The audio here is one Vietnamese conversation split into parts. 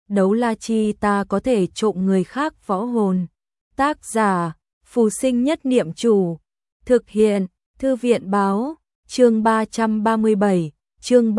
đấu la chi ta có thể trộm người khác võ hồn. Tác giả, Phù Sinh Nhất Niệm Chủ. Thực hiện, Thư viện Báo. Chương 337, chương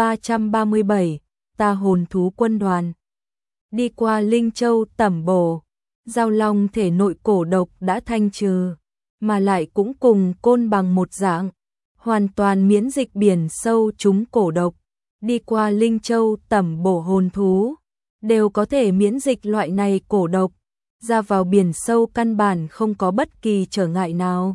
337, ta hồn thú quân đoàn. Đi qua Linh Châu tẩm bổ, Giao Long thể nội cổ độc đã thanh trừ, mà lại cũng cùng Côn Bằng một dạng, hoàn toàn miễn dịch biển sâu trúng cổ độc. Đi qua Linh Châu tẩm bổ hồn thú, đều có thể miễn dịch loại này cổ độc, ra vào biển sâu căn bản không có bất kỳ trở ngại nào.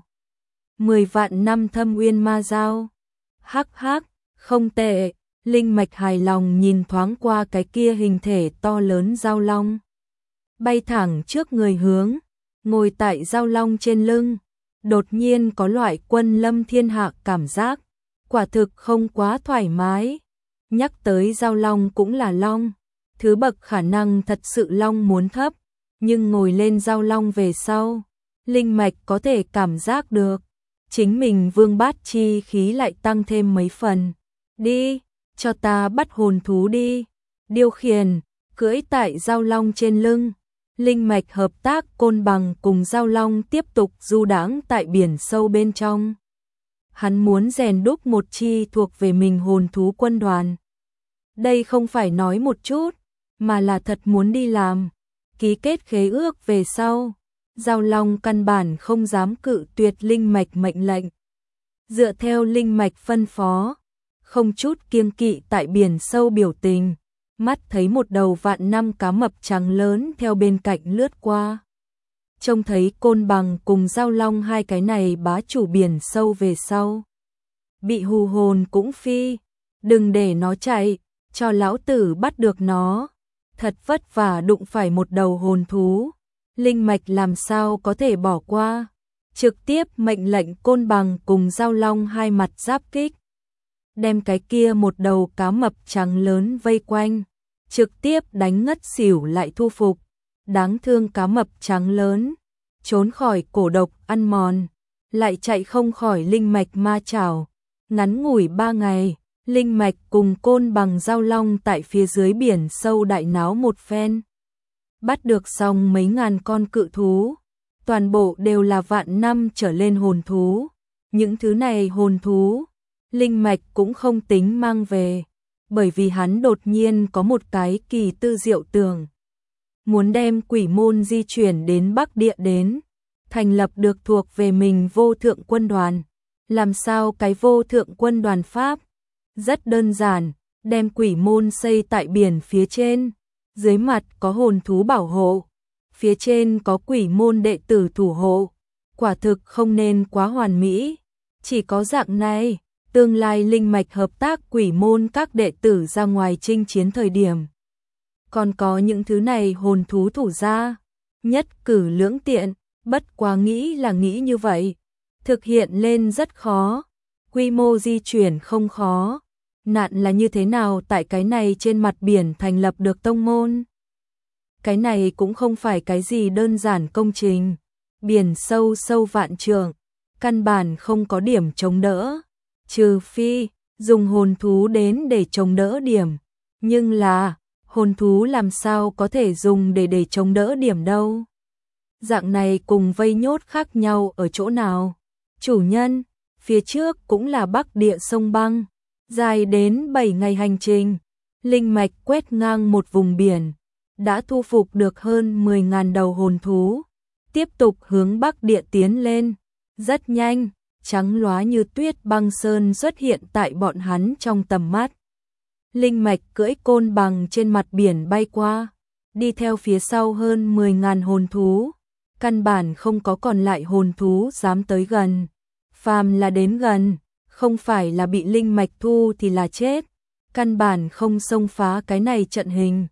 10 vạn năm thâm uyên ma dao. Hắc hắc, không tệ. Linh Mạch hài lòng nhìn thoáng qua cái kia hình thể to lớn Giao Long. Bay thẳng trước người hướng, ngồi tại Giao Long trên lưng, đột nhiên có loại quân lâm thiên hạ cảm giác, quả thực không quá thoải mái. Nhắc tới Giao Long cũng là Long, thứ bậc khả năng thật sự Long muốn thấp, nhưng ngồi lên Giao Long về sau, Linh Mạch có thể cảm giác được, chính mình vương bát chi khí lại tăng thêm mấy phần. Đi, cho ta bắt hồn thú đi. Điều khiển, cưỡi tại Giao Long trên lưng, Linh Mạch hợp tác Côn Bằng cùng Giao Long tiếp tục du đãng tại biển sâu bên trong. Hắn muốn rèn đúc một chi thuộc về mình hồn thú quân đoàn. Đây không phải nói một chút, mà là thật muốn đi làm. Ký kết khế ước về sau, Giao Long căn bản không dám cự tuyệt Linh Mạch mệnh lệnh. Dựa theo Linh Mạch phân phó, không chút kiêng kỵ tại biển sâu biểu tình, mắt thấy một đầu vạn năm cá mập trắng lớn theo bên cạnh lướt qua. Trông thấy Côn Bằng cùng Giao Long hai cái này bá chủ biển sâu về sau. Bị hù hồn cũng phi, đừng để nó chạy, cho lão tử bắt được nó. Thật vất vả đụng phải một đầu hồn thú, Linh Mạch làm sao có thể bỏ qua, trực tiếp mệnh lệnh Côn Bằng cùng Giao Long hai mặt giáp kích. Đem cái kia một đầu cá mập trắng lớn vây quanh, trực tiếp đánh ngất xỉu lại thu phục. Đáng thương cá mập trắng lớn, trốn khỏi cổ độc ăn mòn, lại chạy không khỏi Linh Mạch ma chảo. Ngắn ngủi 3 ngày, Linh Mạch cùng Côn Bằng Giao Long tại phía dưới biển sâu đại náo một phen. Bắt được xong mấy ngàn con cự thú, toàn bộ đều là vạn năm trở lên hồn thú. Những thứ này hồn thú, Linh Mạch cũng không tính mang về, bởi vì hắn đột nhiên có một cái kỳ tư diệu tưởng. Muốn đem quỷ môn di chuyển đến Bắc Địa đến, thành lập được thuộc về mình vô thượng quân đoàn. Làm sao cái vô thượng quân đoàn pháp? Rất đơn giản, đem quỷ môn xây tại biển phía trên, dưới mặt có hồn thú bảo hộ, phía trên có quỷ môn đệ tử thủ hộ. Quả thực không nên quá hoàn mỹ, chỉ có dạng này, tương lai Linh Mạch hợp tác quỷ môn các đệ tử ra ngoài chinh chiến thời điểm. Còn có những thứ này hồn thú thủ ra, nhất cử lưỡng tiện, bất quá nghĩ là nghĩ như vậy. Thực hiện lên rất khó, quy mô di chuyển không khó, nạn là như thế nào tại cái này trên mặt biển thành lập được tông môn. Cái này cũng không phải cái gì đơn giản công trình, biển sâu sâu vạn trượng, căn bản không có điểm chống đỡ, trừ phi dùng hồn thú đến để chống đỡ điểm, nhưng là hồn thú làm sao có thể dùng để chống đỡ điểm đâu. Dạng này cùng vây nhốt khác nhau ở chỗ nào? Chủ nhân, phía trước cũng là Bắc Địa sông băng, dài đến 7 ngày hành trình, Linh Mạch quét ngang một vùng biển, đã thu phục được hơn 10.000 đầu hồn thú, tiếp tục hướng Bắc Địa tiến lên. Rất nhanh, trắng lóa như tuyết băng sơn xuất hiện tại bọn hắn trong tầm mắt. Linh Mạch cưỡi Côn Bằng trên mặt biển bay qua, đi theo phía sau hơn 10.000 hồn thú, căn bản không có còn lại hồn thú dám tới gần. Phàm là đến gần, không phải là bị Linh Mạch thu thì là chết, căn bản không xông phá cái này trận hình.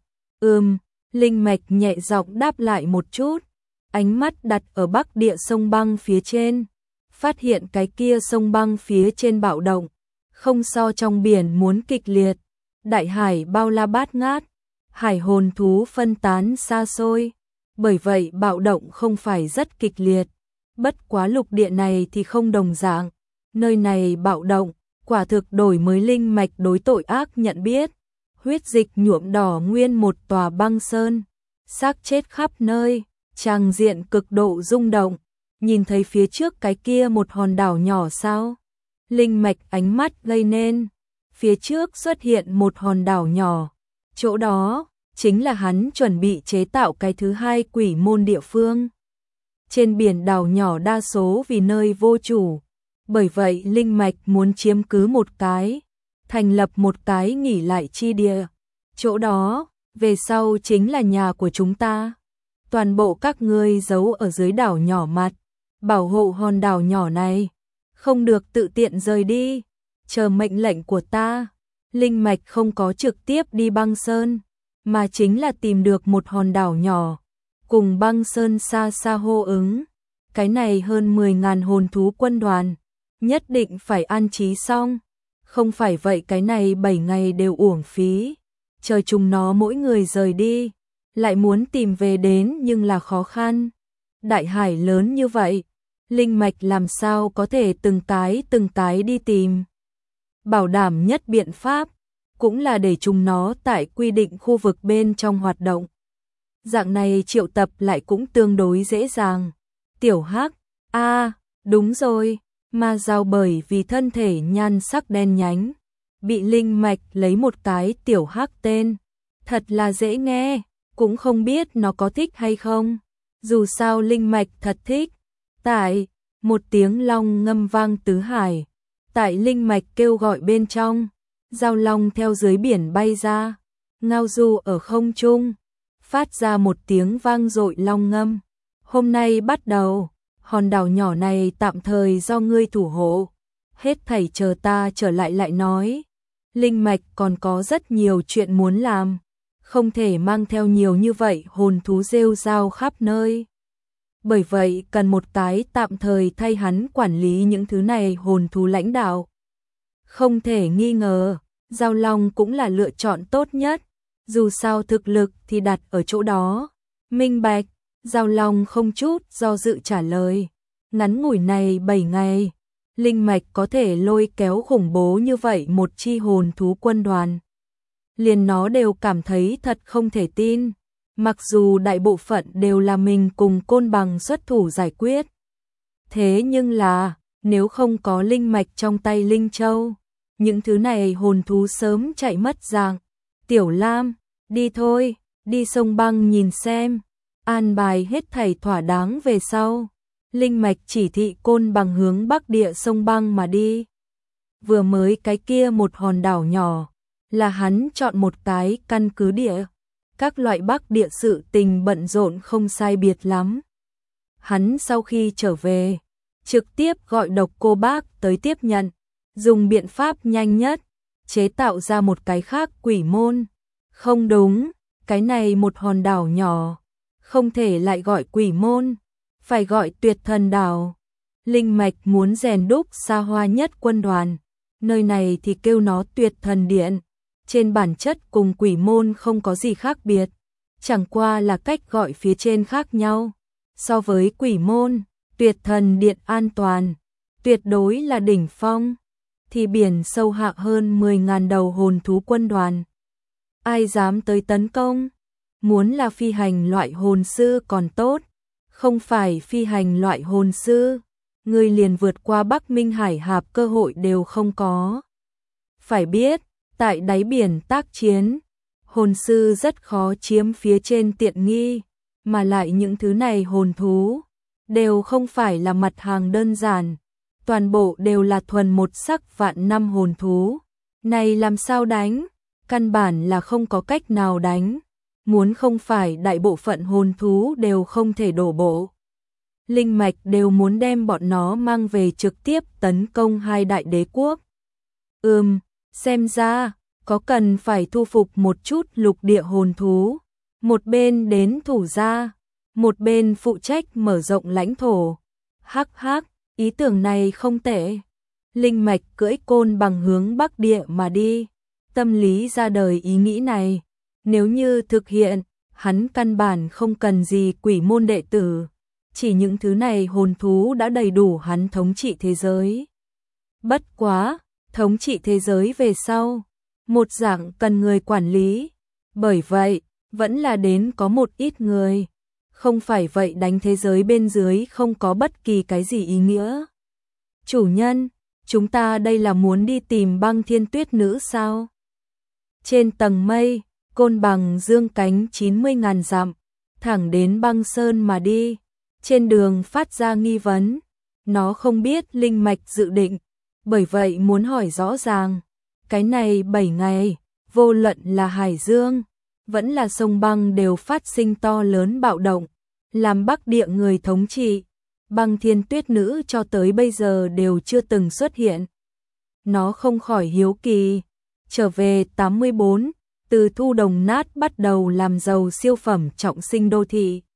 Linh Mạch nhẹ giọng đáp lại một chút, ánh mắt đặt ở Bắc Địa sông băng phía trên, phát hiện cái kia sông băng phía trên bạo động, không so trong biển muốn kịch liệt. Đại hải bao la bát ngát, hải hồn thú phân tán xa xôi, bởi vậy bạo động không phải rất kịch liệt. Bất quá lục địa này thì không đồng dạng, nơi này bạo động, quả thực đổi mới Linh Mạch đối tội ác nhận biết. huyết dịch nhuộm đỏ nguyên một tòa băng sơn, xác chết khắp nơi, tràng diện cực độ rung động. Nhìn thấy phía trước cái kia một hòn đảo nhỏ sao? Linh mạch ánh mắt gây nên, phía trước xuất hiện một hòn đảo nhỏ, chỗ đó chính là hắn chuẩn bị chế tạo cái thứ hai quỷ môn địa phương. Trên biển đảo nhỏ đa số vì nơi vô chủ, bởi vậy Linh mạch muốn chiếm cứ một cái, thành lập một cái nghỉ lại chi địa. Chỗ đó, về sau chính là nhà của chúng ta. Toàn bộ các ngươi giấu ở dưới đảo nhỏ mặt, bảo hộ hòn đảo nhỏ này, không được tự tiện rời đi, chờ mệnh lệnh của ta. Linh mạch không có trực tiếp đi băng sơn, mà chính là tìm được một hòn đảo nhỏ, cùng băng sơn xa xa hô ứng. Cái này hơn 10.000 hồn thú quân đoàn, nhất định phải an trí xong, không phải vậy cái này 7 ngày đều uổng phí. Chờ chúng nó mỗi người rời đi, lại muốn tìm về đến nhưng là khó khăn. Đại hải lớn như vậy, Linh mạch làm sao có thể từng cái đi tìm. Bảo đảm nhất biện pháp, cũng là để chúng nó tại quy định khu vực bên trong hoạt động. Dạng này triệu tập lại cũng tương đối dễ dàng. Tiểu Hắc, đúng rồi, ma giao bởi vì thân thể nhan sắc đen nhánh, bị Linh mạch lấy một cái Tiểu Hắc tên, thật là dễ nghe, cũng không biết nó có thích hay không. Dù sao Linh mạch thật thích. Tại, một tiếng long ngâm vang tứ hải, tại Linh mạch kêu gọi bên trong, giao long theo dưới biển bay ra, ngao du ở không trung, phát ra một tiếng vang dội long ngâm. Hôm nay bắt đầu, hòn đảo nhỏ này tạm thời do ngươi thủ hộ, hết thảy chờ ta trở lại lại nói. Linh mạch còn có rất nhiều chuyện muốn làm, không thể mang theo nhiều như vậy hồn thú rêu rao khắp nơi. Bởi vậy cần một cái tạm thời thay hắn quản lý những thứ này hồn thú lãnh đạo. Không thể nghi ngờ, Giao Long cũng là lựa chọn tốt nhất, dù sao thực lực thì đặt ở chỗ đó. Minh bạch, Giao Long không chút do dự trả lời. Ngắn ngủi này 7 ngày, Linh mạch có thể lôi kéo khủng bố như vậy một chi hồn thú quân đoàn. Liền nó đều cảm thấy thật không thể tin, mặc dù đại bộ phận đều là mình cùng Côn Bằng xuất thủ giải quyết. Thế nhưng là, nếu không có linh mạch trong tay Linh Châu, những thứ này hồn thú sớm chạy mất dạng. Tiểu Lam, đi thôi, đi sông băng nhìn xem, an bài hết thảy thỏa đáng về sau. Linh mạch chỉ thị Côn Bằng hướng bắc địa sông băng mà đi. Vừa mới cái kia một hòn đảo nhỏ, là hắn chọn một cái căn cứ địa. Các loại bắc địa sự tình bận rộn không sai biệt lắm. Hắn sau khi trở về, trực tiếp gọi Độc Cô Bác tới tiếp nhận, dùng biện pháp nhanh nhất, chế tạo ra một cái khác quỷ môn. Không đúng, cái này một hòn đảo nhỏ, không thể lại gọi quỷ môn, phải gọi Tuyệt Thần đảo. Linh mạch muốn rèn đúc xa hoa nhất quân đoàn, nơi này thì kêu nó Tuyệt Thần Điện. Trên bản chất cùng quỷ môn không có gì khác biệt, chẳng qua là cách gọi phía trên khác nhau. So với quỷ môn, Tuyệt Thần Điện an toàn, tuyệt đối là đỉnh phong, thì biển sâu hạ hơn 10.000 đầu hồn thú quân đoàn. Ai dám tới tấn công? Muốn là phi hành loại hồn sư còn tốt, không phải phi hành loại hồn sư, người liền vượt qua Bắc Minh Hải Hạp cơ hội đều không có. Phải biết, tại đáy biển tác chiến, hồn sư rất khó chiếm phía trên tiện nghi, mà lại những thứ này hồn thú đều không phải là mặt hàng đơn giản, toàn bộ đều là thuần một sắc vạn năm hồn thú. Này làm sao đánh? Căn bản là không có cách nào đánh, muốn không phải đại bộ phận hồn thú đều không thể đổ bộ. Linh mạch đều muốn đem bọn nó mang về trực tiếp tấn công hai đại đế quốc. Xem ra, có cần phải thu phục một chút lục địa hồn thú, một bên đến thủ gia, một bên phụ trách mở rộng lãnh thổ. Hắc hắc, ý tưởng này không tệ. Linh mạch cưỡi Côn Bằng hướng bắc địa mà đi, tâm lý ra đời ý nghĩ này. Nếu như thực hiện, hắn căn bản không cần gì quỷ môn đệ tử, chỉ những thứ này hồn thú đã đầy đủ hắn thống trị thế giới. Bất quá, thống trị thế giới về sau, một dạng cần người quản lý. Bởi vậy, vẫn là đến có một ít người. Không phải vậy đánh thế giới bên dưới không có bất kỳ cái gì ý nghĩa. Chủ nhân, chúng ta đây là muốn đi tìm Băng Thiên Tuyết Nữ sao? Trên tầng mây, Côn Bằng dương cánh 90.000 dặm, thẳng đến Băng Sơn mà đi. Trên đường phát ra nghi vấn, nó không biết linh mạch dự định, bởi vậy muốn hỏi rõ ràng. Cái này 7 ngày, vô luận là Hải Dương, vẫn là sông băng đều phát sinh to lớn bạo động, làm Bắc Địa người thống trị. Băng Thiên Tuyết Nữ cho tới bây giờ đều chưa từng xuất hiện. Nó không khỏi hiếu kỳ. Trở về 84, từ thu đồng nát bắt đầu làm giàu siêu phẩm trọng sinh đô thị.